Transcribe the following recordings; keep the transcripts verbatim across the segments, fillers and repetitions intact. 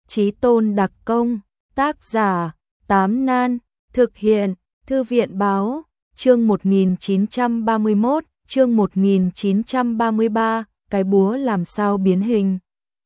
Chí Tôn đặc công, tác giả, Tám Nan, thực hiện, Thư viện báo, chương một nghìn chín trăm ba mươi mốt, chương một nghìn chín trăm ba mươi ba, cái búa làm sao biến hình.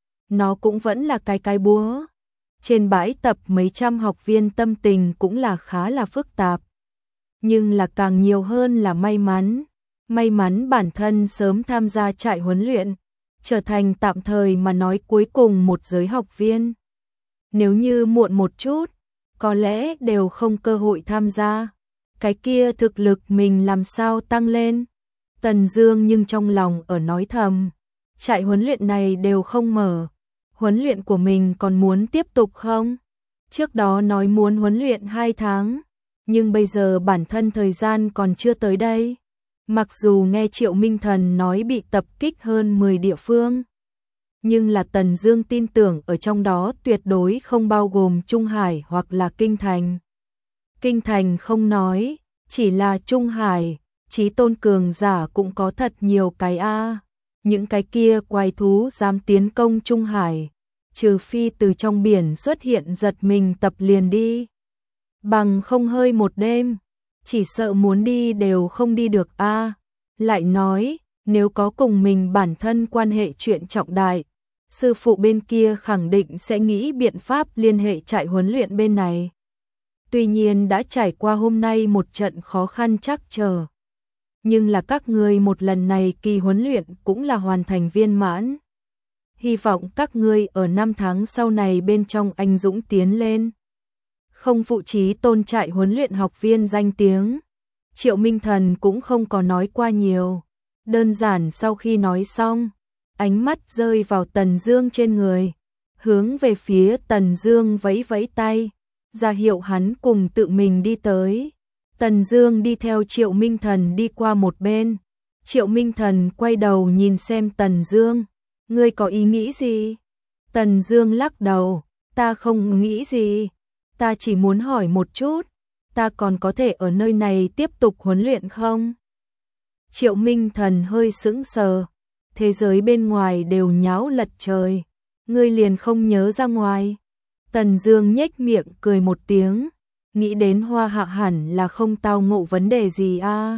Nó cũng vẫn là cái cái búa. Trên bãi tập mấy trăm học viên tâm tình cũng là khá là phức tạp. Nhưng là càng nhiều hơn là may mắn. May mắn bản thân sớm tham gia trại huấn luyện, trở thành tạm thời mà nói cuối cùng một giới học viên. Nếu như muộn một chút, có lẽ đều không cơ hội tham gia. Cái kia thực lực mình làm sao tăng lên. Tần Dương nhưng trong lòng ở nói thầm, trại huấn luyện này đều không mở, huấn luyện của mình còn muốn tiếp tục không? Trước đó nói muốn huấn luyện hai tháng, nhưng bây giờ bản thân thời gian còn chưa tới đây. Mặc dù nghe Triệu Minh Thần nói bị tập kích hơn mười địa phương, nhưng là Tần Dương tin tưởng ở trong đó tuyệt đối không bao gồm Trung Hải hoặc là Kinh Thành. Kinh Thành không nói, chỉ là Trung Hải, Chí Tôn cường giả cũng có thật nhiều cái a. Những cái kia quái thú dám tiến công Trung Hải, trừ phi từ trong biển xuất hiện giật mình tập liền đi. Bằng không hơi một đêm, chỉ sợ muốn đi đều không đi được a. Lại nói, nếu có cùng mình bản thân quan hệ chuyện trọng đại, sư phụ bên kia khẳng định sẽ nghĩ biện pháp liên hệ trại huấn luyện bên này. Tuy nhiên đã trải qua hôm nay một trận khó khăn trắc trở, nhưng là các ngươi một lần này kỳ huấn luyện cũng là hoàn thành viên mãn. Hy vọng các ngươi ở năm tháng sau này bên trong anh dũng tiến lên. Không phụ Chí Tôn trại huấn luyện học viên danh tiếng, Triệu Minh Thần cũng không có nói qua nhiều. Đơn giản sau khi nói xong, ánh mắt rơi vào Tần Dương trên người, hướng về phía Tần Dương vẫy vẫy tay, ra hiệu hắn cùng tự mình đi tới. Tần Dương đi theo Triệu Minh Thần đi qua một bên. Triệu Minh Thần quay đầu nhìn xem Tần Dương, ngươi có ý nghĩ gì? Tần Dương lắc đầu, ta không nghĩ gì, ta chỉ muốn hỏi một chút, ta còn có thể ở nơi này tiếp tục huấn luyện không? Triệu Minh Thần hơi sững sờ, thế giới bên ngoài đều nháo lật trời, ngươi liền không nhớ ra ngoài? Tần Dương nhếch miệng cười một tiếng, nghĩ đến Hoa Hạ hẳn là không tao ngộ vấn đề gì a. À.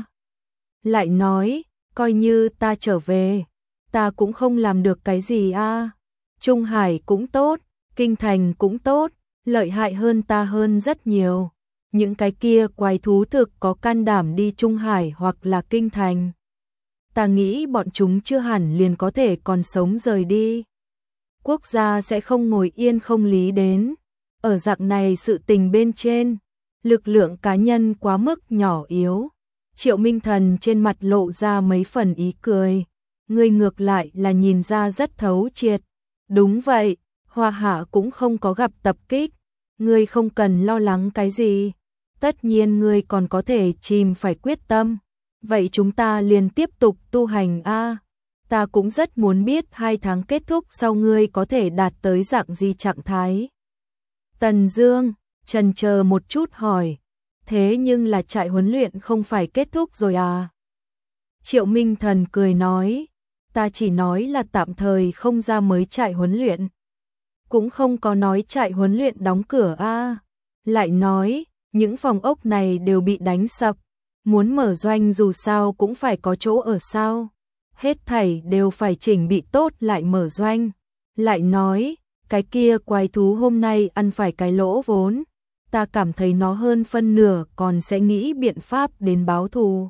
Lại nói, coi như ta trở về, ta cũng không làm được cái gì a. À. Trung Hải cũng tốt, Kinh Thành cũng tốt, lợi hại hơn ta hơn rất nhiều. Những cái kia quái thú thực có can đảm đi Trung Hải hoặc là Kinh Thành. Ta nghĩ bọn chúng chưa hẳn liền có thể còn sống rời đi. Quốc gia sẽ không ngồi yên không lý đến. Ở dạng này sự tình bên trên, lực lượng cá nhân quá mức nhỏ yếu. Triệu Minh Thần trên mặt lộ ra mấy phần ý cười. Ngươi ngược lại là nhìn ra rất thấu triệt. Đúng vậy, Hoa Hạ cũng không có gặp tập kích. Ngươi không cần lo lắng cái gì. Tất nhiên ngươi còn có thể chìm phải quyết tâm. Vậy chúng ta liền tiếp tục tu hành a. À, ta cũng rất muốn biết hai tháng kết thúc sau ngươi có thể đạt tới dạng gì trạng thái. Tần Dương chần chờ một chút hỏi, thế nhưng là trại huấn luyện không phải kết thúc rồi à? Triệu Minh Thần cười nói, ta chỉ nói là tạm thời không ra mới trại huấn luyện, cũng không có nói trại huấn luyện đóng cửa a. À. Lại nói, những phòng ốc này đều bị đánh sập, muốn mở doanh dù sao cũng phải có chỗ ở sao? Hết thảy đều phải chỉnh bị tốt lại mở doanh. Lại nói, cái kia quái thú hôm nay ăn phải cái lỗ vốn, ta cảm thấy nó hơn phân nửa còn sẽ nghĩ biện pháp đến báo thù.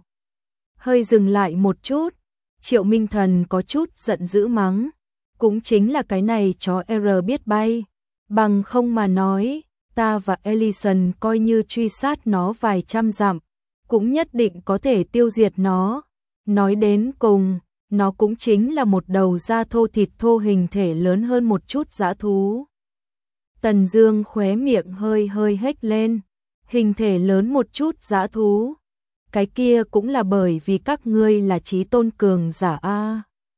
Hơi dừng lại một chút, Triệu Minh Thần có chút giận dữ mắng, cũng chính là cái này chó R biết bay, bằng không mà nói, ta và Ellison coi như truy sát nó vài trăm dặm, cũng nhất định có thể tiêu diệt nó. Nói đến cùng, nó cũng chính là một đầu da thô thịt thô hình thể lớn hơn một chút dã thú. Tần Dương khóe miệng hơi hơi hếch lên, hình thể lớn một chút dã thú. Cái kia cũng là bởi vì các ngươi là Chí Tôn cường giả a.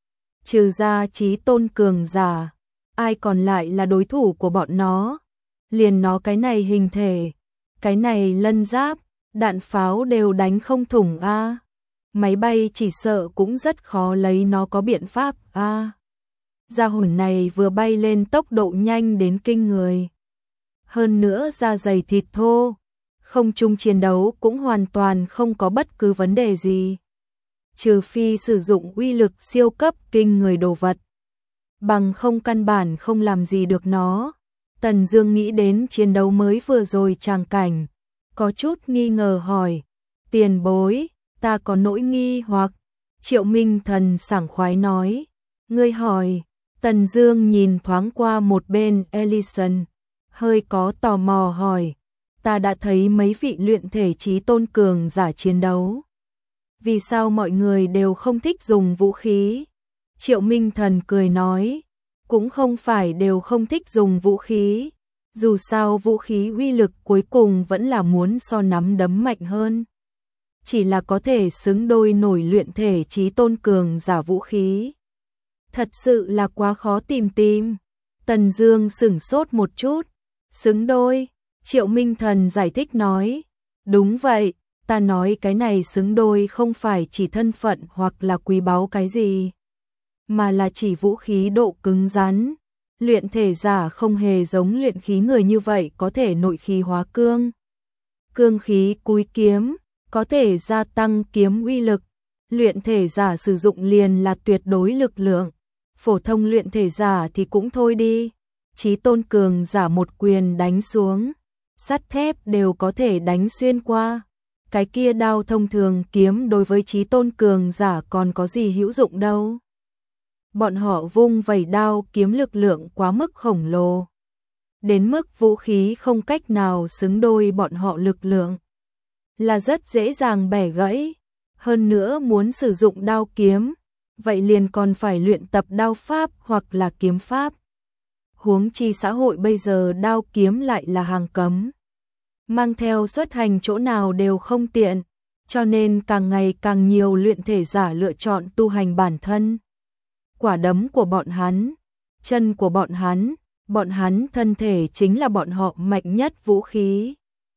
Trừ ra Chí Tôn cường giả, ai còn lại là đối thủ của bọn nó? Liền nó cái này hình thể, cái này lân giáp, đạn pháo đều đánh không thủng a. Máy bay chỉ sợ cũng rất khó lấy nó có biện pháp a. Gia hồn này vừa bay lên tốc độ nhanh đến kinh người. Hơn nữa da dày thịt thô, không trung chiến đấu cũng hoàn toàn không có bất cứ vấn đề gì. Trừ phi sử dụng uy lực siêu cấp kinh người đồ vật. Bằng không căn bản không làm gì được nó. Tần Dương nghĩ đến chiến đấu mới vừa rồi tràng cảnh, có chút nghi ngờ hỏi, tiền bối, ta có nỗi nghi hoặc. Triệu Minh Thần sảng khoái nói, ngươi hỏi. Tần Dương nhìn thoáng qua một bên Ellison, hơi có tò mò hỏi, ta đã thấy mấy vị luyện thể chí tôn cường giả chiến đấu. Vì sao mọi người đều không thích dùng vũ khí? Triệu Minh Thần cười nói, cũng không phải đều không thích dùng vũ khí, dù sao vũ khí uy lực cuối cùng vẫn là muốn so nắm đấm mạnh hơn. Chỉ là có thể xứng đôi nổi luyện thể chí tôn cường giả vũ khí. Thật sự là quá khó tìm tìm. Tần Dương sửng sốt một chút. Xứng đôi, Triệu Minh Thần giải thích nói, đúng vậy, ta nói cái này xứng đôi không phải chỉ thân phận hoặc là quý báu cái gì, mà là chỉ vũ khí độ cứng rắn. Luyện thể giả không hề giống luyện khí người như vậy có thể nội khí hóa cương. Cương khí cúi kiếm, có thể gia tăng kiếm uy lực. Luyện thể giả sử dụng liền là tuyệt đối lực lượng. Phổ thông luyện thể giả thì cũng thôi đi. Chí tôn cường giả một quyền đánh xuống, sắt thép đều có thể đánh xuyên qua. Cái kia đao thông thường kiếm đối với chí tôn cường giả còn có gì hữu dụng đâu. Bọn họ vung vẩy đao kiếm lực lượng quá mức khổng lồ, đến mức vũ khí không cách nào xứng đôi bọn họ lực lượng, là rất dễ dàng bẻ gãy. Hơn nữa muốn sử dụng đao kiếm, vậy liền còn phải luyện tập đao pháp hoặc là kiếm pháp. Huống chi xã hội bây giờ đao kiếm lại là hàng cấm, mang theo xuất hành chỗ nào đều không tiện, cho nên càng ngày càng nhiều luyện thể giả lựa chọn tu hành bản thân. Quả đấm của bọn hắn, chân của bọn hắn, bọn hắn thân thể chính là bọn họ mạnh nhất vũ khí.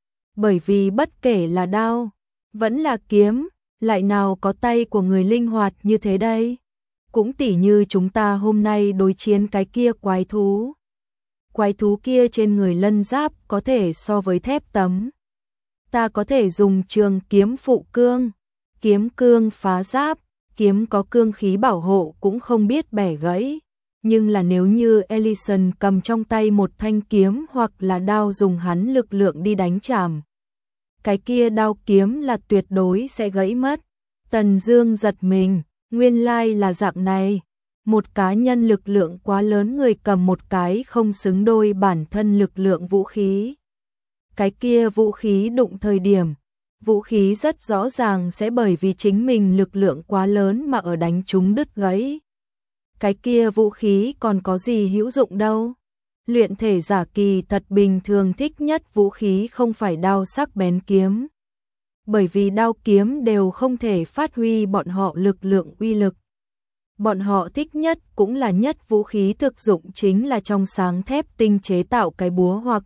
Bởi vì bất kể là đao, vẫn là kiếm, lại nào có tay của người linh hoạt như thế đây. Cũng tỉ như chúng ta hôm nay đối chiến cái kia quái thú. Quái thú kia trên người lân giáp có thể so với thép tấm. Ta có thể dùng trường kiếm phụ cương, kiếm cương phá giáp, kiếm có cương khí bảo hộ cũng không biết bẻ gãy. Nhưng là nếu như Ellison cầm trong tay một thanh kiếm hoặc là đao dùng hắn lực lượng đi đánh chảm, cái kia đao kiếm là tuyệt đối sẽ gãy mất. Tần Dương giật mình, nguyên lai là dạng này. Một cá nhân lực lượng quá lớn người cầm một cái không xứng đôi bản thân lực lượng vũ khí. Cái kia vũ khí đụng thời điểm, vũ khí rất rõ ràng sẽ bởi vì chính mình lực lượng quá lớn mà ở đánh chúng đứt gãy. Cái kia vũ khí còn có gì hữu dụng đâu. Luyện thể giả kỳ thật bình thường thích nhất vũ khí không phải đao sắc bén kiếm. Bởi vì đao kiếm đều không thể phát huy bọn họ lực lượng uy lực. Bọn họ thích nhất cũng là nhất vũ khí thực dụng chính là trong sáng thép tinh chế tạo cái búa hoặc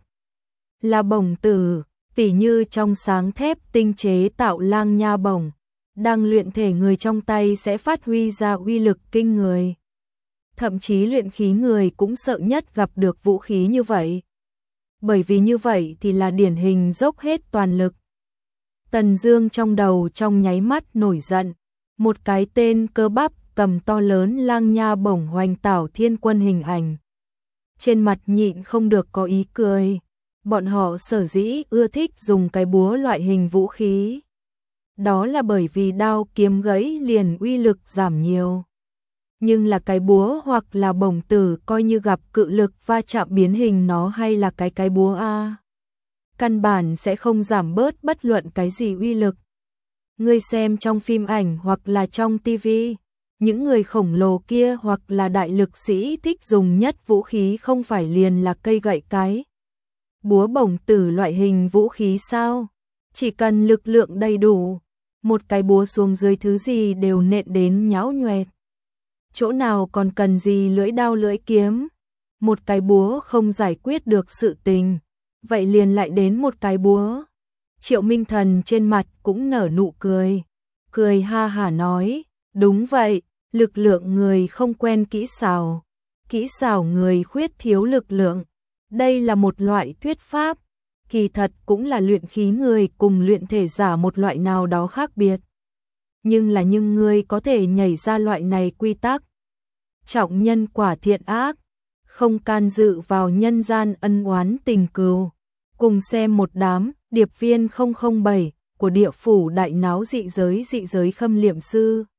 là bổng tử, tỉ như trong sáng thép tinh chế tạo lang nha bổng. Đang luyện thể người trong tay sẽ phát huy ra uy lực kinh người. Thậm chí luyện khí người cũng sợ nhất gặp được vũ khí như vậy. Bởi vì như vậy thì là điển hình dốc hết toàn lực. Tần Dương trong đầu trong nháy mắt nổi giận. Một cái tên cơ bắp cầm to lớn lang nha bổng hoành tảo thiên quân hình ảnh. Trên mặt nhịn không được có ý cười. Bọn họ sở dĩ ưa thích dùng cái búa loại hình vũ khí. Đó là bởi vì đao kiếm gãy liền uy lực giảm nhiều. Nhưng là cái búa hoặc là bổng tử coi như gặp cự lực va chạm biến hình nó hay là cái cái búa A. Căn bản sẽ không giảm bớt bất luận cái gì uy lực. Ngươi xem trong phim ảnh hoặc là trong tivi, những người khổng lồ kia hoặc là đại lực sĩ thích dùng nhất vũ khí không phải liền là cây gậy cái. Búa bổng tử loại hình vũ khí sao? Chỉ cần lực lượng đầy đủ, một cái búa xuống dưới thứ gì đều nện đến nhão nhoẹt. Chỗ nào còn cần gì lưỡi đao lưỡi kiếm? Một cái búa không giải quyết được sự tình, vậy liền lại đến một cái búa. Triệu Minh Thần trên mặt cũng nở nụ cười, cười ha hả nói, đúng vậy, lực lượng người không quen kỹ xảo, kỹ xảo người khuyết thiếu lực lượng. Đây là một loại thuyết pháp, kỳ thật cũng là luyện khí người cùng luyện thể giả một loại nào đó khác biệt. Nhưng là nhưng người có thể nhảy ra loại này quy tắc. Trọng nhân quả thiện ác, không can dự vào nhân gian ân oán tình cừu. Cùng xem một đám điệp viên không không bảy của địa phủ đại náo dị giới dị giới khâm liệm sư.